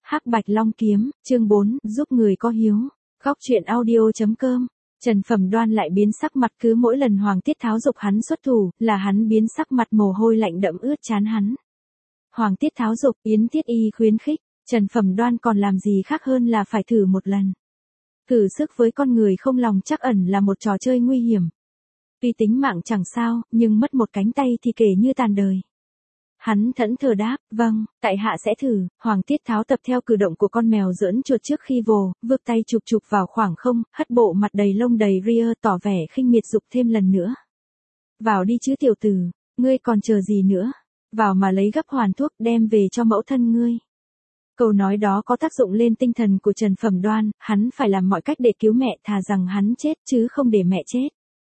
Hắc Bạch Long Kiếm, chương 4, giúp người có hiếu. Góc truyện audio.com. Trần Phẩm Đoan lại biến sắc mặt, cứ mỗi lần Hoàng Tiết Tháo giục hắn xuất thủ, là hắn biến sắc mặt, mồ hôi lạnh đẫm ướt trán hắn. Hoàng Tiết Tháo giục, Yến Tiết Y khuyến khích, Trần Phẩm Đoan còn làm gì khác hơn là phải thử một lần. Thử sức với con người không lòng trắc ẩn là một trò chơi nguy hiểm. Tuy tính mạng chẳng sao, nhưng mất một cánh tay thì kể như tàn đời. Hắn thẫn thờ đáp, vâng, tại hạ sẽ thử. Hoàng Tiết Tháo tập theo cử động của con mèo giỡn chuột trước khi vồ, vươn tay chụp chụp vào khoảng không, hất bộ mặt đầy lông đầy ria, tỏ vẻ khinh miệt giục thêm lần nữa. Vào đi chứ tiểu tử, ngươi còn chờ gì nữa? Vào mà lấy gấp hoàn thuốc đem về cho mẫu thân ngươi. Câu nói đó có tác dụng lên tinh thần của Trần Phẩm Đoan, hắn phải làm mọi cách để cứu mẹ, thà rằng hắn chết chứ không để mẹ chết.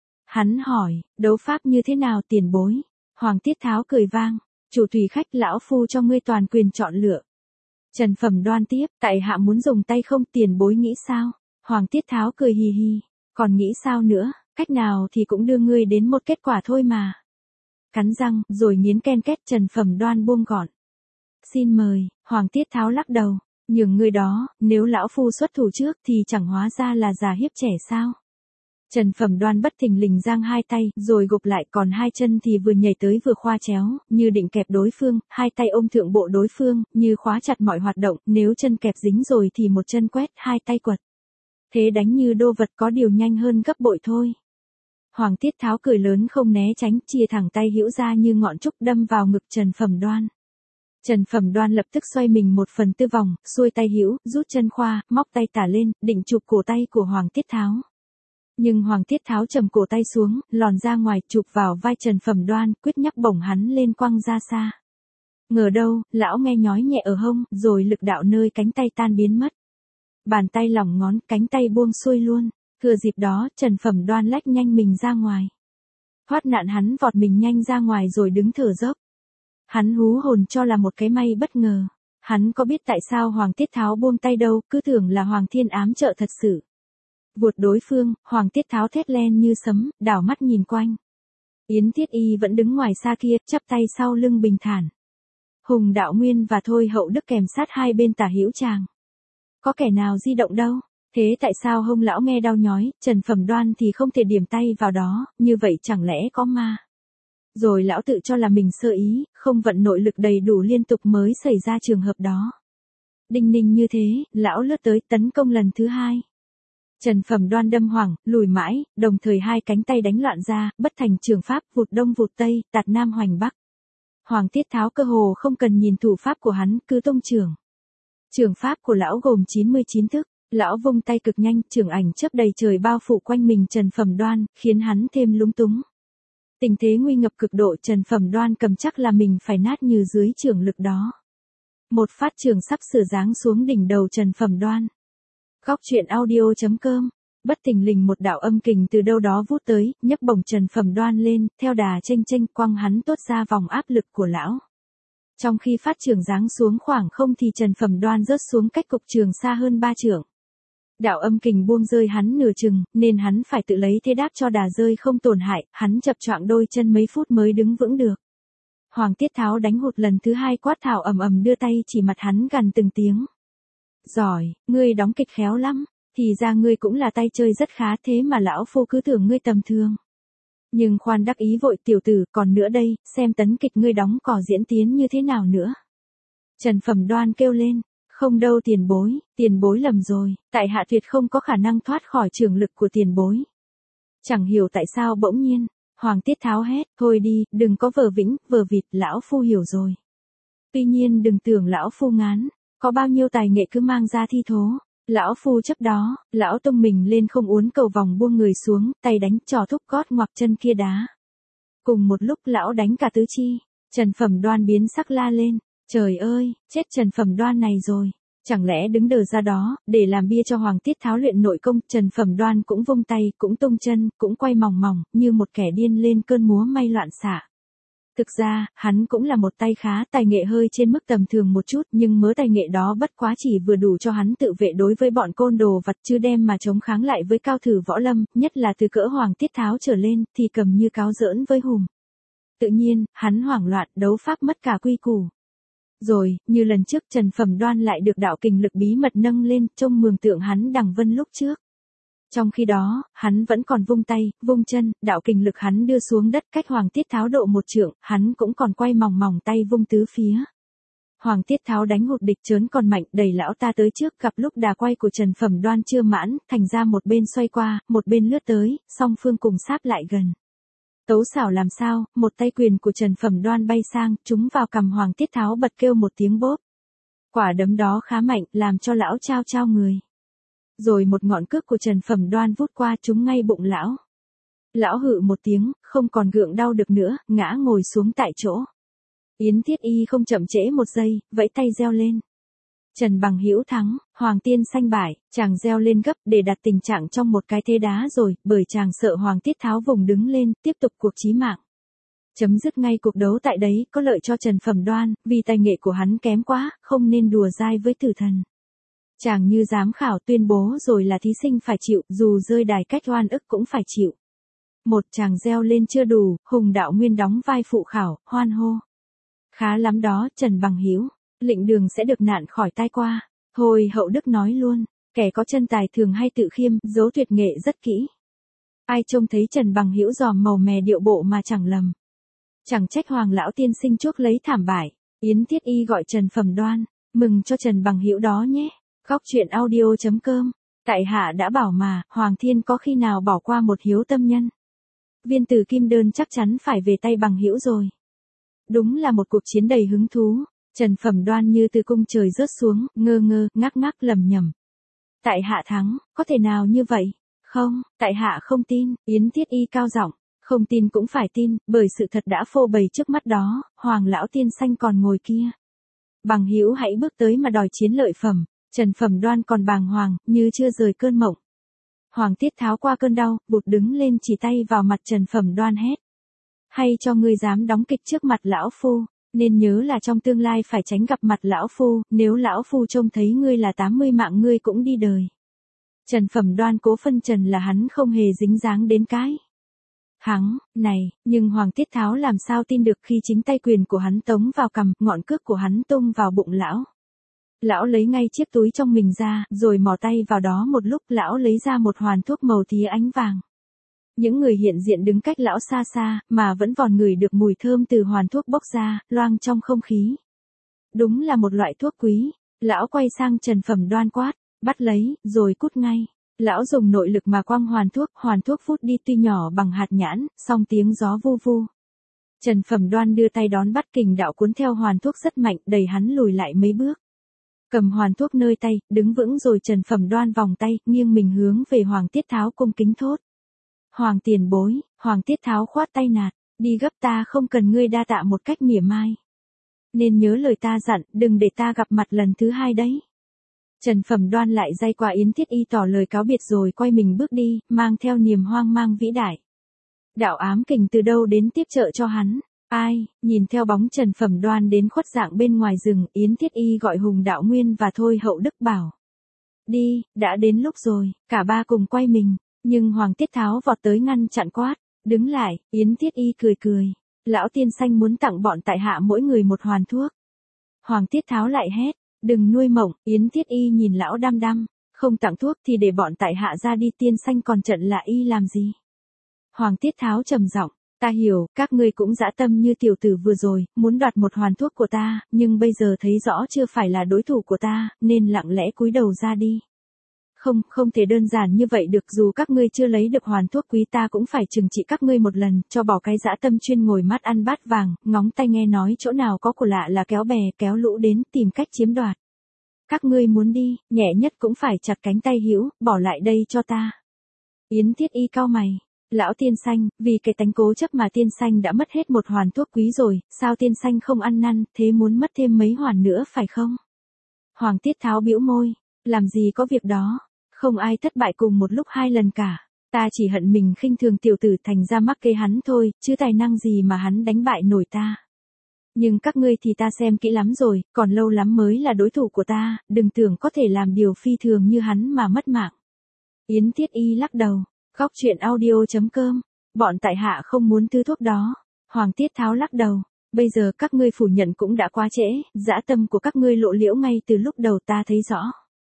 Hắn hỏi, đấu pháp như thế nào tiền bối? Hoàng Tiết Tháo cười vang. Chủ thủy khách, lão phu cho ngươi toàn quyền chọn lựa. Trần Phẩm Đoan tiếp, tại hạ muốn dùng tay không, tiền bối nghĩ sao? Hoàng Tiết Tháo cười hì hì, còn nghĩ sao nữa, cách nào thì cũng đưa ngươi đến một kết quả thôi mà. Cắn răng, rồi nghiến ken két, Trần Phẩm Đoan buông gọn. Xin mời. Hoàng Tiết Tháo lắc đầu, nhường ngươi đó, nếu lão phu xuất thủ trước thì chẳng hóa ra là già hiếp trẻ sao? Trần Phẩm Đoan bất thình lình giang hai tay, rồi gục lại, còn hai chân thì vừa nhảy tới vừa khoa chéo, như định kẹp đối phương, hai tay ôm thượng bộ đối phương, như khóa chặt mọi hoạt động, nếu chân kẹp dính rồi thì một chân quét, hai tay quật. Thế đánh như đô vật, có điều nhanh hơn gấp bội thôi. Hoàng Tiết Tháo cười lớn không né tránh, chia thẳng tay hữu ra như ngọn trúc đâm vào ngực Trần Phẩm Đoan. Trần Phẩm Đoan lập tức xoay mình 1/4 vòng, xuôi tay hữu, rút chân khoa, móc tay tả lên, định chụp cổ tay của Hoàng Tiết Tháo. Nhưng Hoàng Tiết Tháo trầm cổ tay xuống, lòn ra ngoài, chụp vào vai Trần Phẩm Đoan, quyết nhắc bổng hắn lên quăng ra xa. Ngờ đâu, lão nghe nhói nhẹ ở hông, rồi lực đạo nơi cánh tay tan biến mất. Bàn tay lỏng ngón, cánh tay buông xuôi luôn. Thừa dịp đó, Trần Phẩm Đoan lách nhanh mình ra ngoài. Thoát nạn, hắn vọt mình nhanh ra ngoài rồi đứng thở dốc. Hắn hú hồn cho là một cái may bất ngờ. Hắn có biết tại sao Hoàng Tiết Tháo buông tay đâu, cứ tưởng là Hoàng Thiên ám trợ thật sự. Vụt đối phương, Hoàng Tiết Tháo thét lên như sấm, đảo mắt nhìn quanh. Yến Tiết Y vẫn đứng ngoài xa kia, chắp tay sau lưng bình thản. Hùng Đạo Nguyên và Thôi Hậu Đức kèm sát hai bên tả hữu chàng. Có kẻ nào di động đâu, thế tại sao hông lão nghe đau nhói, Trần Phẩm Đoan thì không thể điểm tay vào đó, như vậy chẳng lẽ có ma? Rồi lão tự cho là mình sơ ý, không vận nội lực đầy đủ liên tục mới xảy ra trường hợp đó. Đinh ninh như thế, lão lướt tới tấn công lần thứ hai. Trần Phẩm Đoan đâm hoảng, lùi mãi, đồng thời hai cánh tay đánh loạn ra, bất thành trường pháp, vụt đông vụt tây, tạt nam hoành bắc. Hoàng Tiết Tháo cơ hồ không cần nhìn thủ pháp của hắn, cứ tung trường. Trường pháp của lão gồm 99 thức, lão vung tay cực nhanh, trường ảnh chớp đầy trời bao phủ quanh mình Trần Phẩm Đoan, khiến hắn thêm lúng túng. Tình thế nguy ngập cực độ, Trần Phẩm Đoan cầm chắc là mình phải nát như dưới trường lực đó. Một phát trường sắp sửa giáng xuống đỉnh đầu Trần Phẩm Đoan. Góc truyện audio.com. Bất thình lình một đạo âm kình từ đâu đó vút tới, nhấc bổng Trần Phẩm Đoan lên, theo đà chênh chênh quăng hắn tốt ra vòng áp lực của lão. Trong khi phát trường giáng xuống khoảng không thì Trần Phẩm Đoan rớt xuống cách cục trường xa hơn 3 trượng. Đạo âm kình buông rơi hắn nửa chừng, nên hắn phải tự lấy thế đáp cho đà rơi không tổn hại, hắn chập choạng đôi chân mấy phút mới đứng vững được. Hoàng Tiết Tháo đánh hụt lần thứ hai, quát tháo ầm ầm, đưa tay chỉ mặt hắn gằn từng tiếng. Giỏi, ngươi đóng kịch khéo lắm, thì ra ngươi cũng là tay chơi rất khá, thế mà lão phu cứ tưởng ngươi tầm thường. Nhưng khoan đắc ý vội, tiểu tử, còn nữa đây, xem tấn kịch ngươi đóng cỏ diễn tiến như thế nào nữa. Trần Phẩm Đoan kêu lên, không đâu tiền bối lầm rồi, tại hạ tuyệt không có khả năng thoát khỏi trường lực của tiền bối. Chẳng hiểu tại sao bỗng nhiên, Hoàng Tiết Tháo hét, thôi đi, đừng có vờ vĩnh, vờ vịt, lão phu hiểu rồi. Tuy nhiên đừng tưởng lão phu ngán. Có bao nhiêu tài nghệ cứ mang ra thi thố. Lão phu chấp đó, lão tung mình lên không uốn cầu vòng buông người xuống, tay đánh trò thúc gót ngoặc chân kia đá. Cùng một lúc lão đánh cả tứ chi, Trần Phẩm Đoan biến sắc la lên, trời ơi, chết Trần Phẩm Đoan này rồi. Chẳng lẽ đứng đờ ra đó, để làm bia cho Hoàng Tiết Tháo luyện nội công, Trần Phẩm Đoan cũng vung tay, cũng tung chân, cũng quay mòng mòng, như một kẻ điên lên cơn múa may loạn xạ. Thực ra, hắn cũng là một tay khá, tài nghệ hơi trên mức tầm thường một chút, nhưng mớ tài nghệ đó bất quá chỉ vừa đủ cho hắn tự vệ đối với bọn côn đồ vặt, chứ đem mà chống kháng lại với cao thủ võ lâm, nhất là từ cỡ Hoàng Tiết Tháo trở lên, thì cầm như cáo giỡn với hùm. Tự nhiên, hắn hoảng loạn, đấu pháp mất cả quy củ. Rồi, như lần trước Trần Phẩm Đoan lại được đạo kình lực bí mật nâng lên, trông mường tượng hắn đằng vân lúc trước. Trong khi đó, hắn vẫn còn vung tay, vung chân, đạo kình lực hắn đưa xuống đất cách Hoàng Tiết Tháo độ một trượng, hắn cũng còn quay mòng mòng tay vung tứ phía. Hoàng Tiết Tháo đánh hụt địch trớn còn mạnh, đẩy lão ta tới trước, gặp lúc đà quay của Trần Phẩm Đoan chưa mãn, thành ra một bên xoay qua, một bên lướt tới, song phương cùng sáp lại gần. Tấu xảo làm sao, một tay quyền của Trần Phẩm Đoan bay sang, trúng vào cằm Hoàng Tiết Tháo bật kêu một tiếng bốp. Quả đấm đó khá mạnh, làm cho lão trao trao người. Rồi một ngọn cước của Trần Phẩm Đoan vút qua trúng ngay bụng lão. Lão hự một tiếng, không còn gượng đau được nữa, ngã ngồi xuống tại chỗ. Yến Thiết Y không chậm trễ một giây, vẫy tay reo lên. Trần Bằng Hữu thắng, Hoàng Tiên Xanh bại, chàng reo lên gấp để đặt tình trạng trong một cái thế đá rồi, bởi chàng sợ Hoàng Tiết Tháo vùng đứng lên, tiếp tục cuộc chí mạng. Chấm dứt ngay cuộc đấu tại đấy, có lợi cho Trần Phẩm Đoan, vì tài nghệ của hắn kém quá, không nên đùa dai với tử thần. Chàng như giám khảo tuyên bố rồi là thí sinh phải chịu, dù rơi đài cách oan ức cũng phải chịu. Một chàng reo lên chưa đủ, Hùng Đạo Nguyên đóng vai phụ khảo, hoan hô. Khá lắm đó, Trần Bằng Hữu, lệnh đường sẽ được nạn khỏi tai qua. Thôi Hậu Đức nói luôn, kẻ có chân tài thường hay tự khiêm, giấu tuyệt nghệ rất kỹ. Ai trông thấy Trần Bằng Hữu dòm màu mè điệu bộ mà chẳng lầm. Chẳng trách Hoàng lão tiên sinh chuốc lấy thảm bại. Yến Thiết Y gọi Trần Phẩm Đoan, mừng cho Trần Bằng Hữu đó nhé. Góc truyện audio.com. Tại hạ đã bảo mà, Hoàng Thiên có khi nào bỏ qua một hiếu tâm nhân. Viên tử kim đơn chắc chắn phải về tay Bằng Hữu rồi. Đúng là một cuộc chiến đầy hứng thú. Trần Phẩm Đoan như từ cung trời rớt xuống, ngơ ngơ, ngắc ngắc lầm nhầm. Tại hạ thắng, có thể nào như vậy? Không, tại hạ không tin, Yến Thiết Y cao giọng. Không tin cũng phải tin, bởi sự thật đã phô bày trước mắt đó, Hoàng lão tiên xanh còn ngồi kia. Bằng Hữu hãy bước tới mà đòi chiến lợi phẩm. Trần Phẩm Đoan còn bàng hoàng, như chưa rời cơn mộng. Hoàng Tiết Tháo qua cơn đau, bụt đứng lên chỉ tay vào mặt Trần Phẩm Đoan hét. Hay cho ngươi dám đóng kịch trước mặt lão phu, nên nhớ là trong tương lai phải tránh gặp mặt lão phu, nếu lão phu trông thấy ngươi là 80 mạng ngươi cũng đi đời. Trần Phẩm Đoan cố phân trần là hắn không hề dính dáng đến cái. Hắn, này, nhưng Hoàng Tiết Tháo làm sao tin được khi chính tay quyền của hắn tống vào cằm, ngọn cước của hắn tung vào bụng lão. Lão lấy ngay chiếc túi trong mình ra, rồi mò tay vào đó một lúc, lão lấy ra một hoàn thuốc màu tía ánh vàng. Những người hiện diện đứng cách lão xa xa, mà vẫn còn ngửi được mùi thơm từ hoàn thuốc bốc ra, loang trong không khí. Đúng là một loại thuốc quý. Lão quay sang Trần Phẩm Đoan quát, bắt lấy, rồi cút ngay. Lão dùng nội lực mà quăng hoàn thuốc phút đi tuy nhỏ bằng hạt nhãn, song tiếng gió vu vu. Trần Phẩm Đoan đưa tay đón bắt, kình đạo cuốn theo hoàn thuốc rất mạnh, đẩy hắn lùi lại mấy bước. Cầm hoàn thuốc nơi tay, đứng vững rồi Trần Phẩm Đoan vòng tay, nghiêng mình hướng về Hoàng Tiết Tháo cung kính thốt. Hoàng tiền bối, Hoàng Tiết Tháo khoát tay nạt, đi gấp, ta không cần ngươi đa tạ một cách mỉa mai. Nên nhớ lời ta dặn, đừng để ta gặp mặt lần thứ hai đấy. Trần Phẩm Đoan lại day qua Yến Thiết Y tỏ lời cáo biệt rồi quay mình bước đi, mang theo niềm hoang mang vĩ đại. Đạo ám kình từ đâu đến tiếp trợ cho hắn? Ai, nhìn theo bóng Trần Phẩm Đoan đến khuất dạng bên ngoài rừng, Yến Thiết Y gọi Hùng Đạo Nguyên và Thôi Hậu Đức bảo. Đi, đã đến lúc rồi, cả ba cùng quay mình, nhưng Hoàng Tiết Tháo vọt tới ngăn chặn quát. Đứng lại, Yến Thiết Y cười cười. Lão tiên xanh muốn tặng bọn tại hạ mỗi người một hoàn thuốc. Hoàng Tiết Tháo lại hét. Đừng nuôi mộng, Yến Thiết Y nhìn lão đăm đăm. Không tặng thuốc thì để bọn tại hạ ra đi, tiên xanh còn trận là y làm gì? Hoàng Tiết Tháo trầm giọng. Ta hiểu, các ngươi cũng dã tâm như tiểu tử vừa rồi, muốn đoạt một hoàn thuốc của ta, nhưng bây giờ thấy rõ chưa phải là đối thủ của ta, nên lặng lẽ cúi đầu ra đi. Không thể đơn giản như vậy được, dù các ngươi chưa lấy được hoàn thuốc quý ta cũng phải trừng trị các ngươi một lần, cho bỏ cái dã tâm chuyên ngồi mắt ăn bát vàng, ngóng tay nghe nói chỗ nào có của lạ là kéo bè kéo lũ đến tìm cách chiếm đoạt. Các ngươi muốn đi, nhẹ nhất cũng phải chặt cánh tay hữu, bỏ lại đây cho ta. Yến Thiết Y cau mày. Lão tiên xanh, vì cái tánh cố chấp mà tiên xanh đã mất hết một hoàn thuốc quý rồi, sao tiên xanh không ăn năn, thế muốn mất thêm mấy hoàn nữa phải không? Hoàng Tiết Tháo bĩu môi, làm gì có việc đó, không ai thất bại cùng một lúc hai lần cả. Ta chỉ hận mình khinh thường tiểu tử thành ra mắc kê hắn thôi, chứ tài năng gì mà hắn đánh bại nổi ta. Nhưng các ngươi thì ta xem kỹ lắm rồi, còn lâu lắm mới là đối thủ của ta, đừng tưởng có thể làm điều phi thường như hắn mà mất mạng. Yến Thiết Y lắc đầu. Góc truyện audio.com. Bọn tại hạ không muốn thứ thuốc đó. Hoàng Tiết Tháo lắc đầu. Bây giờ các ngươi phủ nhận cũng đã quá trễ, dã tâm của các ngươi lộ liễu ngay từ lúc đầu ta thấy rõ.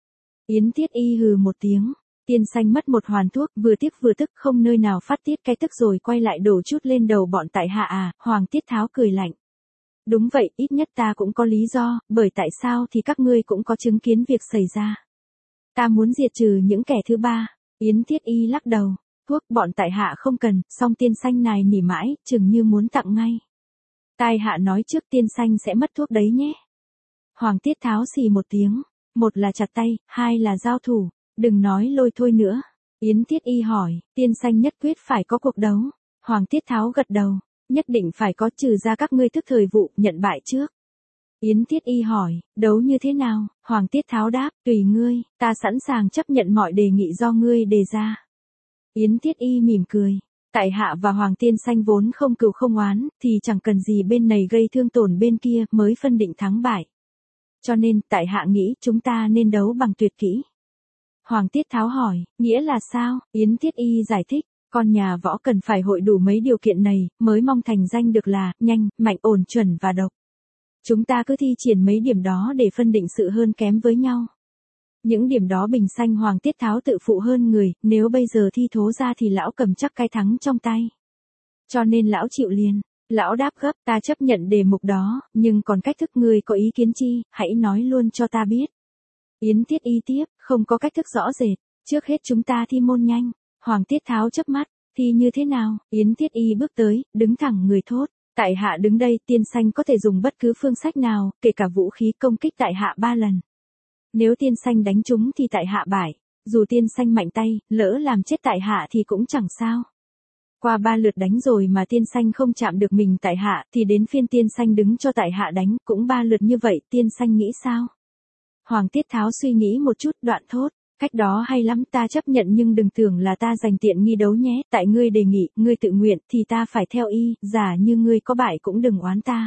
Yến Tiết Y hừ một tiếng. Tiên Xanh mất một hoàn thuốc, vừa tiếc vừa tức, không nơi nào phát tiết cái tức rồi quay lại đổ chút lên đầu bọn tại hạ à. Hoàng Tiết Tháo cười lạnh. Đúng vậy, ít nhất ta cũng có lý do, bởi tại sao thì các ngươi cũng có chứng kiến việc xảy ra. Ta muốn diệt trừ những kẻ thứ ba. Yến Tiết Y lắc đầu. Thuốc bọn tại hạ không cần, song Tiên Xanh này nỉ mãi, chừng như muốn tặng ngay. Tai hạ nói trước Tiên Xanh sẽ mất thuốc đấy nhé. Hoàng Tiết Tháo xì một tiếng. Một là chặt tay, hai là giao thủ. Đừng nói lôi thôi nữa. Yến Tiết Y hỏi, Tiên Xanh nhất quyết phải có cuộc đấu. Hoàng Tiết Tháo gật đầu. Nhất định phải có, trừ ra các ngươi thức thời vụ, nhận bại trước. Yến Tiết Y hỏi, đấu như thế nào? Hoàng Tiết Tháo đáp, tùy ngươi, ta sẵn sàng chấp nhận mọi đề nghị do ngươi đề ra. Yến Tiết Y mỉm cười. Tại hạ và Hoàng Tiên Xanh vốn không cừu không oán, thì chẳng cần gì bên này gây thương tổn bên kia mới phân định thắng bại. Cho nên, tại hạ nghĩ chúng ta nên đấu bằng tuyệt kỹ. Hoàng Tiết Tháo hỏi, nghĩa là sao? Yến Tiết Y giải thích, con nhà võ cần phải hội đủ mấy điều kiện này, mới mong thành danh được là, nhanh, mạnh, ổn, chuẩn và độc. Chúng ta cứ thi triển mấy điểm đó để phân định sự hơn kém với nhau. Những điểm đó Bình Xanh Hoàng Tiết Tháo tự phụ hơn người, nếu bây giờ thi thố ra thì lão cầm chắc cái thắng trong tay. Cho nên lão chịu liền. Lão đáp gấp, ta chấp nhận đề mục đó, nhưng còn cách thức ngươi có ý kiến chi, hãy nói luôn cho ta biết. Yến Tiết Y tiếp, không có cách thức rõ rệt, trước hết chúng ta thi môn nhanh. Hoàng Tiết Tháo chớp mắt, thi như thế nào? Yến Tiết Y bước tới, đứng thẳng người thốt. Tại hạ đứng đây, Tiên Xanh có thể dùng bất cứ phương sách nào, kể cả vũ khí công kích tại hạ 3 lần. Nếu Tiên Xanh đánh trúng thì tại hạ bại, dù Tiên Xanh mạnh tay, lỡ làm chết tại hạ thì cũng chẳng sao. Qua 3 lượt đánh rồi mà Tiên Xanh không chạm được mình tại hạ, thì đến phiên Tiên Xanh đứng cho tại hạ đánh, cũng 3 lượt như vậy, Tiên Xanh nghĩ sao? Hoàng Tiết Tháo suy nghĩ một chút, đoạn thốt. Cách đó hay lắm, ta chấp nhận, nhưng đừng tưởng là ta giành tiện nghi đấu nhé, tại ngươi đề nghị, ngươi tự nguyện, thì ta phải theo y, giả như ngươi có bại cũng đừng oán ta.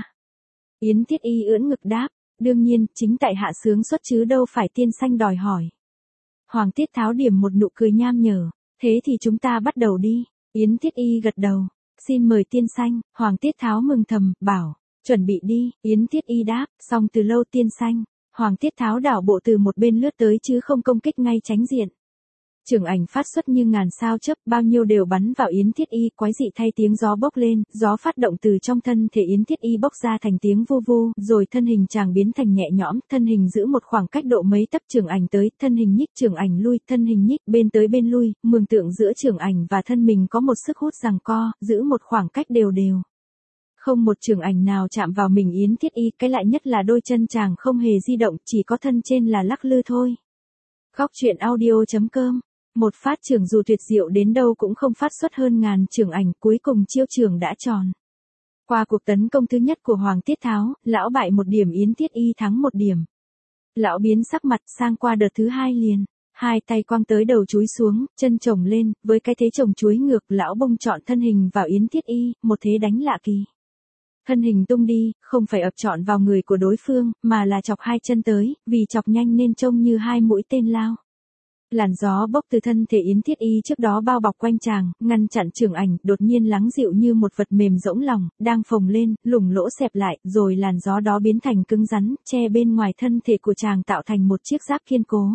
Yến Tiết Y ưỡn ngực đáp, đương nhiên, chính tại hạ sướng xuất chứ đâu phải Tiên Xanh đòi hỏi. Hoàng Tiết Tháo điểm một nụ cười nham nhở, thế thì chúng ta bắt đầu đi. Yến Tiết Y gật đầu, xin mời Tiên Xanh. Hoàng Tiết Tháo mừng thầm, bảo, chuẩn bị đi. Yến Tiết Y đáp, xong từ lâu Tiên Xanh. Hoàng Tiết Tháo đảo bộ từ một bên lướt tới chứ không công kích ngay tránh diện. Chưởng ảnh phát xuất như ngàn sao chớp, bao nhiêu đều bắn vào Yến Tiết Y, quái dị thay tiếng gió bốc lên, gió phát động từ trong thân thể Yến Tiết Y bốc ra thành tiếng vu vu, rồi thân hình chàng biến thành nhẹ nhõm, thân hình giữ một khoảng cách độ mấy tấc, chưởng ảnh tới, thân hình nhích, chưởng ảnh lui, thân hình nhích, bên tới bên lui, mường tượng giữa chưởng ảnh và thân mình có một sức hút giằng co, giữ một khoảng cách đều đều. Không một chưởng ảnh nào chạm vào mình Yến Tiết Y, cái lạ nhất là đôi chân chàng không hề di động, chỉ có thân trên là lắc lư thôi. Góc truyện audio.com. Một phát chưởng dù tuyệt diệu đến đâu cũng không phát xuất hơn ngàn chưởng ảnh, cuối cùng chiêu chưởng đã tròn. Qua cuộc tấn công thứ nhất của Hoàng Tiết Tháo, lão bại 1 điểm, Yến Tiết Y thắng 1 điểm. Lão biến sắc mặt sang qua đợt thứ 2 liền. 2 tay quăng tới đầu chúi xuống, chân chồng lên, với cái thế chồng chúi ngược, lão bông trọn thân hình vào Yến Tiết Y, một thế đánh lạ kỳ. Thân hình tung đi, không phải ập trọn vào người của đối phương, mà là chọc 2 chân tới, vì chọc nhanh nên trông như 2 mũi tên lao. Làn gió bốc từ thân thể Yến Tiết Y trước đó bao bọc quanh chàng, ngăn chặn chưởng ảnh, đột nhiên lắng dịu như một vật mềm rỗng lòng, đang phồng lên, lủng lỗ xẹp lại, rồi làn gió đó biến thành cứng rắn, che bên ngoài thân thể của chàng tạo thành một chiếc giáp kiên cố.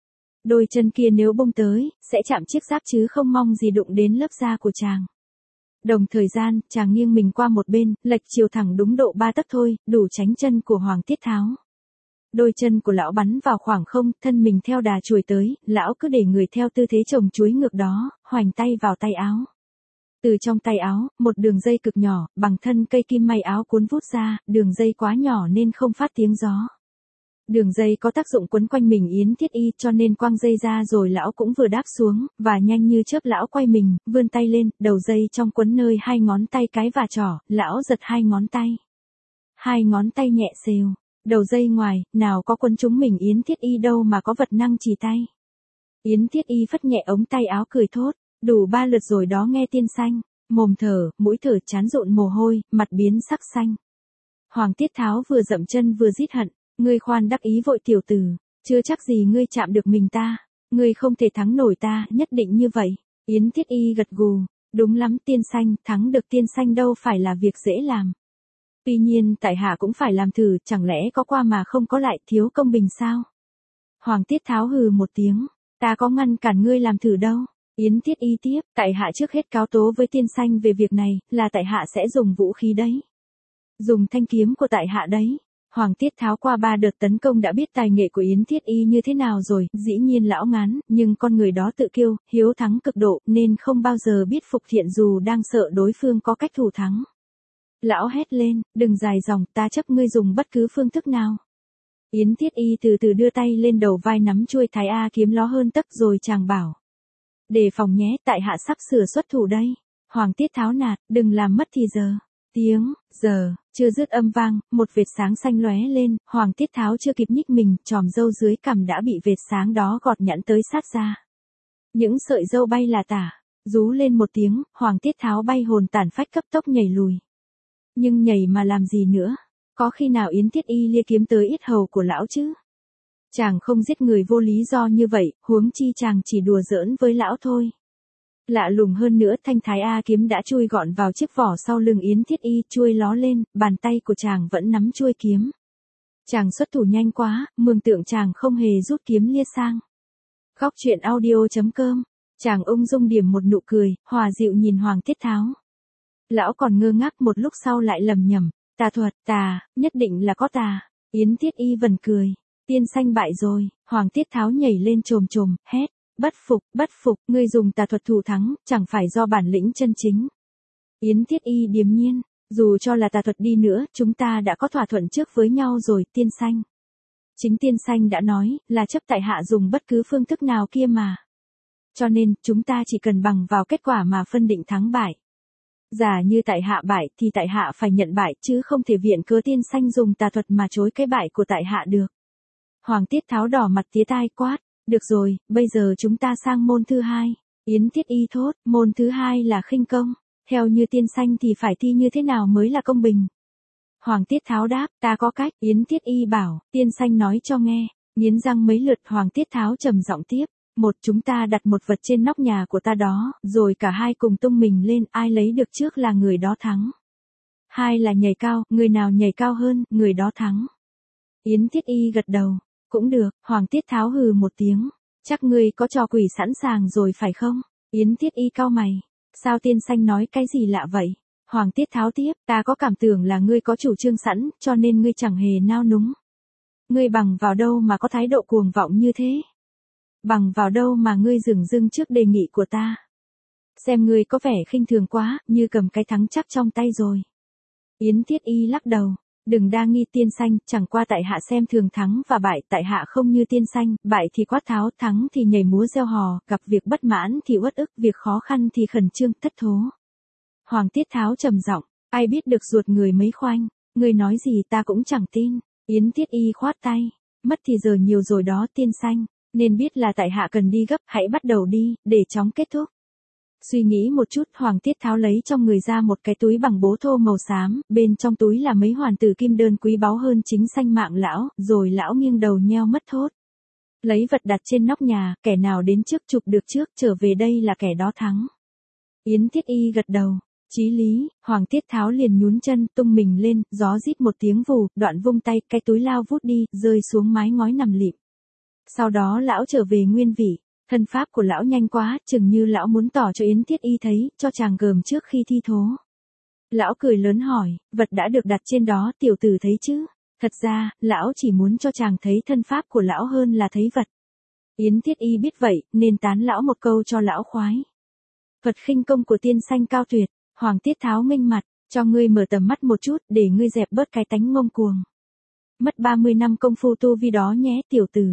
Đôi chân kia nếu bông tới, sẽ chạm chiếc giáp chứ không mong gì đụng đến lớp da của chàng. Đồng thời gian, chàng nghiêng mình qua một bên, lệch chiều thẳng đúng độ 3 tấc thôi, đủ tránh chân của Hoàng Tiết Tháo. Đôi chân của lão bắn vào khoảng không, thân mình theo đà chuồi tới, lão cứ để người theo tư thế chồng chuối ngược đó, hoành tay vào tay áo. Từ trong tay áo, một đường dây cực nhỏ, bằng thân cây kim may áo cuốn vút ra, đường dây quá nhỏ nên không phát tiếng gió. Đường dây có tác dụng quấn quanh mình Yến Tiết Y, cho nên quăng dây ra rồi lão cũng vừa đáp xuống, và nhanh như chớp lão quay mình, vươn tay lên, đầu dây trong quấn nơi 2 ngón tay cái và trỏ, lão giật 2 ngón tay. 2 ngón tay nhẹ xèo, đầu dây ngoài, nào có quấn trúng mình Yến Tiết Y đâu mà có vật năng chỉ tay. Yến Tiết Y phất nhẹ ống tay áo cười thốt, đủ 3 lượt rồi đó nghe Tiên Xanh. Mồm thở, mũi thở, trán rộn mồ hôi, mặt biến sắc xanh. Hoàng Tiết Tháo vừa dậm chân vừa rít hận. Ngươi khoan đắc ý vội tiểu tử, chưa chắc gì ngươi chạm được mình ta, ngươi không thể thắng nổi ta, nhất định như vậy. Yến Tiết Y gật gù, đúng lắm Tiên Xanh, thắng được Tiên Xanh đâu phải là việc dễ làm. Tuy nhiên tại hạ cũng phải làm thử, chẳng lẽ có qua mà không có lại, thiếu công bình sao? Hoàng Tiết Tháo hừ một tiếng, ta có ngăn cản ngươi làm thử đâu. Yến Tiết Y tiếp, tại hạ trước hết cáo tố với tiên sanh về việc này, là tại hạ sẽ dùng vũ khí đấy. Dùng thanh kiếm của tại hạ đấy. Hoàng Tiết Tháo qua 3 đợt tấn công đã biết tài nghệ của Yến Tiết Y như thế nào rồi, dĩ nhiên lão ngán, nhưng con người đó tự kiêu, hiếu thắng cực độ, nên không bao giờ biết phục thiện dù đang sợ đối phương có cách thủ thắng. Lão hét lên, đừng dài dòng, ta chấp ngươi dùng bất cứ phương thức nào. Yến Tiết Y từ từ đưa tay lên đầu vai nắm chuôi Thái A kiếm ló hơn tấc rồi chàng bảo. Đề phòng nhé, tại hạ sắp sửa xuất thủ đây. Hoàng Tiết Tháo nạt, đừng làm mất thì giờ. Tiếng, giờ, chưa dứt âm vang, một vệt sáng xanh lóe lên, Hoàng Tiết Tháo chưa kịp nhích mình, chòm râu dưới cằm đã bị vệt sáng đó gọt nhẵn tới sát ra. Những sợi râu bay là tả, rú lên một tiếng, Hoàng Tiết Tháo bay hồn tản phách cấp tốc nhảy lùi. Nhưng nhảy mà làm gì nữa? Có khi nào Yến Tiết Y lia kiếm tới yết hầu của lão chứ? Chàng không giết người vô lý do như vậy, huống chi chàng chỉ đùa giỡn với lão thôi. Lạ lùng hơn nữa, thanh Thái A kiếm đã chui gọn vào chiếc vỏ sau lưng Yến Tiết Y, chuôi ló lên, bàn tay của chàng vẫn nắm chuôi kiếm. Chàng xuất thủ nhanh quá, mường tượng chàng không hề rút kiếm lia sang. Góc truyện audio.com, chàng ung dung điểm một nụ cười, hòa dịu nhìn Hoàng Tiết Tháo. Lão còn ngơ ngác một lúc sau lại lầm nhầm, tà thuật, nhất định là có tà. Yến Tiết Y vần cười, tiên sanh bại rồi. Hoàng Tiết Tháo nhảy lên chồm chồm, hét, bất phục, ngươi dùng tà thuật thủ thắng, chẳng phải do bản lĩnh chân chính. Yến Tiết Y điềm nhiên, dù cho là tà thuật đi nữa, chúng ta đã có thỏa thuận trước với nhau rồi, tiên sanh. Chính tiên sanh đã nói, là chấp tại hạ dùng bất cứ phương thức nào kia mà. Cho nên, chúng ta chỉ cần bằng vào kết quả mà phân định thắng bại. Giả như tại hạ bại thì tại hạ phải nhận bại, chứ không thể viện cớ tiên sanh dùng tà thuật mà chối cái bại của tại hạ được. Hoàng Tiết Tháo đỏ mặt tía tai quát, được rồi, bây giờ chúng ta sang môn thứ hai. Yến Tiết Y thốt, môn thứ hai là khinh công, theo như tiên sanh thì phải thi như thế nào mới là công bình? Hoàng Tiết Tháo đáp, ta có cách. Yến Tiết Y bảo, tiên sanh nói cho nghe. Nghiến răng mấy lượt, Hoàng Tiết Tháo trầm giọng tiếp. Một, chúng ta đặt một vật trên nóc nhà của ta đó, rồi cả hai cùng tung mình lên, ai lấy được trước là người đó thắng. Hai là nhảy cao, người nào nhảy cao hơn, người đó thắng. Yến Tiết Y gật đầu, cũng được. Hoàng Tiết Tháo hừ một tiếng, chắc ngươi có trò quỷ sẵn sàng rồi phải không? Yến Tiết Y cau mày, sao tiên sanh nói cái gì lạ vậy? Hoàng Tiết Tháo tiếp, ta có cảm tưởng là ngươi có chủ trương sẵn, cho nên ngươi chẳng hề nao núng. Ngươi bằng vào đâu mà có thái độ cuồng vọng như thế? Bằng vào đâu mà ngươi dửng dưng trước đề nghị của ta? Xem ngươi có vẻ khinh thường quá, như cầm cái thắng chắc trong tay rồi. Yến Tiết Y lắc đầu, đừng đa nghi tiên sanh, chẳng qua tại hạ xem thường thắng và bại, tại hạ không như tiên sanh, bại thì quát tháo, thắng thì nhảy múa reo hò, gặp việc bất mãn thì uất ức, việc khó khăn thì khẩn trương, thất thố. Hoàng Tiết Tháo trầm giọng, ai biết được ruột người mấy khoanh, ngươi nói gì ta cũng chẳng tin. Yến Tiết Y khoát tay, mất thì giờ nhiều rồi đó tiên sanh, nên biết là tại hạ cần đi gấp, hãy bắt đầu đi, để chóng kết thúc. Suy nghĩ một chút, Hoàng Tiết Tháo lấy trong người ra một cái túi bằng bố thô màu xám, bên trong túi là mấy hoàn tử kim đơn quý báu hơn chính sanh mạng lão, rồi lão nghiêng đầu nheo mắt thốt. Lấy vật đặt trên nóc nhà, kẻ nào đến trước chụp được trước, trở về đây là kẻ đó thắng. Yến Tiết Y gật đầu, chí lý. Hoàng Tiết Tháo liền nhún chân, tung mình lên, gió rít một tiếng vù, đoạn vung tay, cái túi lao vút đi, rơi xuống mái ngói nằm lịm. Sau đó lão trở về nguyên vị. Thân pháp của lão nhanh quá, chừng như lão muốn tỏ cho Yến Tiết Y thấy, cho chàng gờm trước khi thi thố. Lão cười lớn hỏi, vật đã được đặt trên đó tiểu tử thấy chứ? Thật ra, lão chỉ muốn cho chàng thấy thân pháp của lão hơn là thấy vật. Yến Tiết Y biết vậy, nên tán lão một câu cho lão khoái. Thuật khinh công của tiên sanh cao tuyệt. Hoàng Tiết Tháo nghênh mặt, cho ngươi mở tầm mắt một chút, để ngươi dẹp bớt cái tánh ngông cuồng. Mất 30 năm công phu tu vi đó nhé tiểu tử.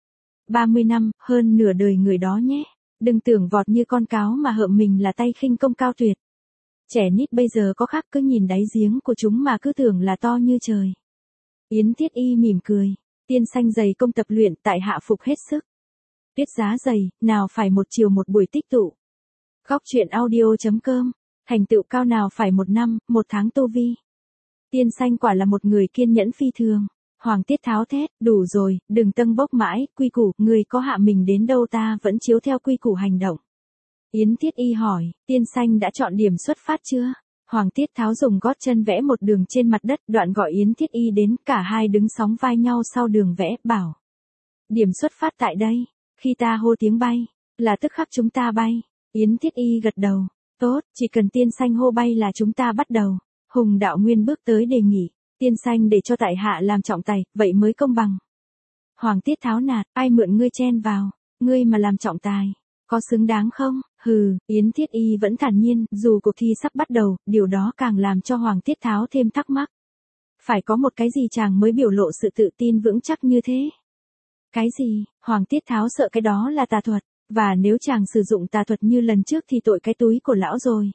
30 năm, hơn nửa đời người đó nhé. Đừng tưởng vọt như con cáo mà hợm mình là tay khinh công cao tuyệt. Trẻ nít bây giờ có khác, cứ nhìn đáy giếng của chúng mà cứ tưởng là to như trời. Yến Tiết Y mỉm cười, tiên sanh dày công tập luyện, tại hạ phục hết sức. Tiết giá dày, nào phải một chiều một buổi tích tụ. Góc truyện audio.com, thành tựu cao nào phải 1 năm, 1 tháng tu vi. Tiên sanh quả là một người kiên nhẫn phi thường. Hoàng Tiết Tháo thét, đủ rồi, đừng tâng bốc mãi, quy củ, người có hạ mình đến đâu ta vẫn chiếu theo quy củ hành động. Yến Tiết Y hỏi, tiên sanh đã chọn điểm xuất phát chưa? Hoàng Tiết Tháo dùng gót chân vẽ một đường trên mặt đất, đoạn gọi Yến Thiết Y đến, cả hai đứng sóng vai nhau sau đường vẽ, bảo. Điểm xuất phát tại đây, khi ta hô tiếng bay, là tức khắc chúng ta bay. Yến Thiết Y gật đầu, tốt, chỉ cần tiên xanh hô bay là chúng ta bắt đầu. Hùng Đạo Nguyên bước tới đề nghị, tiên xanh để cho tại hạ làm trọng tài, vậy mới công bằng. Hoàng Tiết Tháo nạt, ai mượn ngươi chen vào, ngươi mà làm trọng tài, có xứng đáng không? Hừ, Yến Thiết Y vẫn thản nhiên, dù cuộc thi sắp bắt đầu, điều đó càng làm cho Hoàng Tiết Tháo thêm thắc mắc. Phải có một cái gì chàng mới biểu lộ sự tự tin vững chắc như thế? Cái gì? Hoàng Tiết Tháo sợ cái đó là tà thuật, và nếu chàng sử dụng tà thuật như lần trước thì tội cái túi của lão rồi.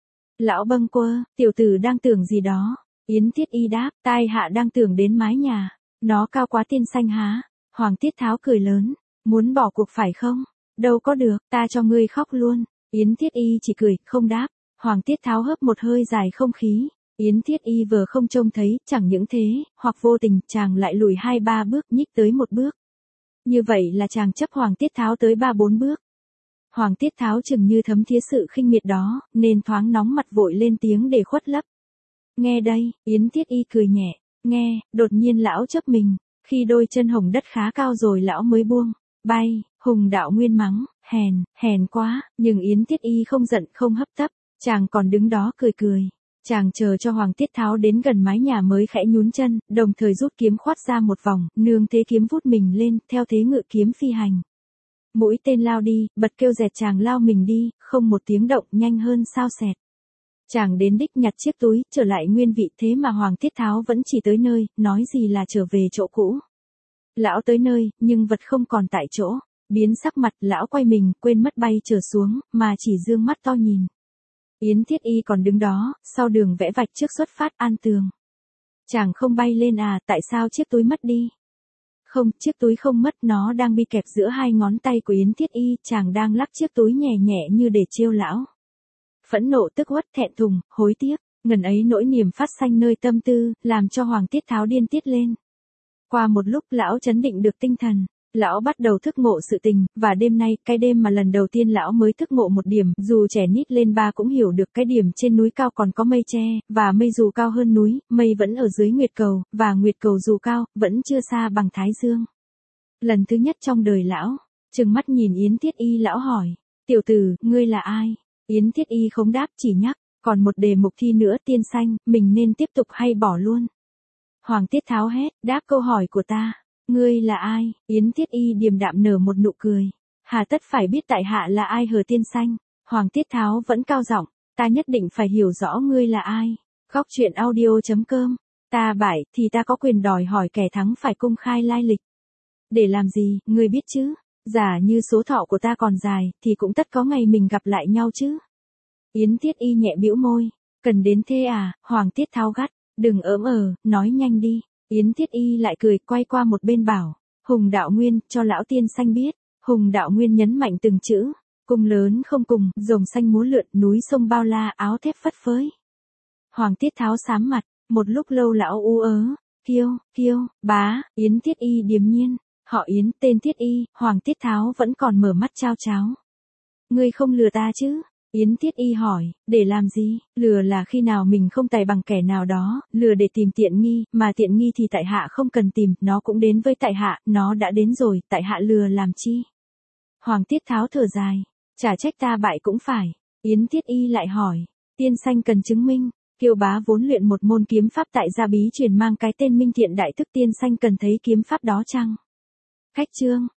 Lão bâng quơ, tiểu tử đang tưởng gì đó. Yến Thiết Y đáp, tai hạ đang tưởng đến mái nhà, nó cao quá tiên xanh há. Hoàng Tiết Tháo cười lớn, muốn bỏ cuộc phải không? Đâu có được, ta cho ngươi khóc luôn. Yến Thiết Y chỉ cười, không đáp. Hoàng Tiết Tháo hớp một hơi dài không khí. Yến Thiết Y vừa không trông thấy, chẳng những thế, hoặc vô tình, chàng lại lùi 2-3 bước, nhích tới một bước. Như vậy là chàng chấp Hoàng Tiết Tháo tới 3-4 bước. Hoàng Tiết Tháo chừng như thấm thía sự khinh miệt đó, nên thoáng nóng mặt vội lên tiếng để khuất lấp. Nghe đây, Yến Thiết Y cười nhẹ, nghe, đột nhiên lão chấp mình, khi đôi chân hồng đất khá cao rồi lão mới buông, bay. Hùng Đạo Nguyên mắng, hèn quá, nhưng Yến Thiết Y không giận không hấp tấp, chàng còn đứng đó cười cười. Chàng chờ cho Hoàng Tiết Tháo đến gần mái nhà mới khẽ nhún chân, đồng thời rút kiếm khoát ra một vòng, nương thế kiếm vút mình lên, theo thế ngự kiếm phi hành. Mũi tên lao đi, bật kêu dẹt chàng lao mình đi, không một tiếng động, nhanh hơn sao xẹt. Chàng đến đích nhặt chiếc túi, trở lại nguyên vị, thế mà Hoàng Tiết Tháo vẫn chỉ tới nơi, nói gì là trở về chỗ cũ. Lão tới nơi, nhưng vật không còn tại chỗ. Biến sắc mặt, lão quay mình, quên mất bay trở xuống, mà chỉ dương mắt to nhìn. Yến Thiết Y còn đứng đó, sau đường vẽ vạch trước xuất phát an tường. Chàng không bay lên à, tại sao chiếc túi mất đi? Không, chiếc túi không mất, nó đang bị kẹp giữa hai ngón tay của Yến Thiết Y, chàng đang lắc chiếc túi nhẹ nhẹ như để trêu lão. Phẫn nộ tức uất, thẹn thùng, hối tiếc, ngần ấy nỗi niềm phát sanh nơi tâm tư, làm cho Hoàng Tiết Tháo điên tiết lên. Qua một lúc lão chấn định được tinh thần. Lão bắt đầu thức ngộ sự tình, và đêm nay, cái đêm mà lần đầu tiên lão mới thức ngộ một điểm, dù trẻ nít lên 3 cũng hiểu được cái điểm trên núi cao còn có mây che, và mây dù cao hơn núi, mây vẫn ở dưới nguyệt cầu, và nguyệt cầu dù cao, vẫn chưa xa bằng Thái Dương. Lần thứ nhất trong đời lão, trừng mắt nhìn Yến Thiết Y lão hỏi, tiểu tử, ngươi là ai? Yến Thiết Y không đáp, chỉ nhắc, còn một đề mục thi nữa tiên xanh, mình nên tiếp tục hay bỏ luôn? Hoàng Tiết Tháo hét, đáp câu hỏi của ta. Ngươi là ai? Yến Thiết Y điềm đạm nở một nụ cười. Hà tất phải biết tại hạ là ai hờ tiên xanh? Hoàng Tiết Tháo vẫn cao giọng, ta nhất định phải hiểu rõ ngươi là ai. Góc truyện audio.com. Ta bại, thì ta có quyền đòi hỏi kẻ thắng phải công khai lai lịch. Để làm gì, ngươi biết chứ? Giả như số thọ của ta còn dài, thì cũng tất có ngày mình gặp lại nhau chứ. Yến Thiết Y nhẹ bĩu môi. Cần đến thế à? Hoàng Tiết Tháo gắt. Đừng nói nhanh đi. Yến Thiết Y lại cười, quay qua một bên bảo, Hùng Đạo Nguyên, cho lão tiên xanh biết. Hùng Đạo Nguyên nhấn mạnh từng chữ, cung lớn không cùng, rồng xanh múa lượn, núi sông bao la, áo thép phất phới. Hoàng Tiết Tháo xám mặt, một lúc lâu lão kiêu, bá. Yến Thiết Y điềm nhiên, họ Yến, tên Thiết Y. Hoàng Tiết Tháo vẫn còn mở mắt trao cháo. Ngươi không lừa ta chứ? Yến Thiết Y hỏi, để làm gì? Lừa là khi nào mình không tài bằng kẻ nào đó, lừa để tìm tiện nghi, mà tiện nghi thì tại hạ không cần tìm, nó cũng đến với tại hạ, nó đã đến rồi, tại hạ lừa làm chi? Hoàng Tiết Tháo thở dài, chả trách ta bại cũng phải. Yến Thiết Y lại hỏi, tiên xanh cần chứng minh, Kiêu bá vốn luyện một môn kiếm pháp tại Gia Bí truyền mang cái tên Minh Thiện Đại Thức, tiên xanh cần thấy kiếm pháp đó chăng? Khách chương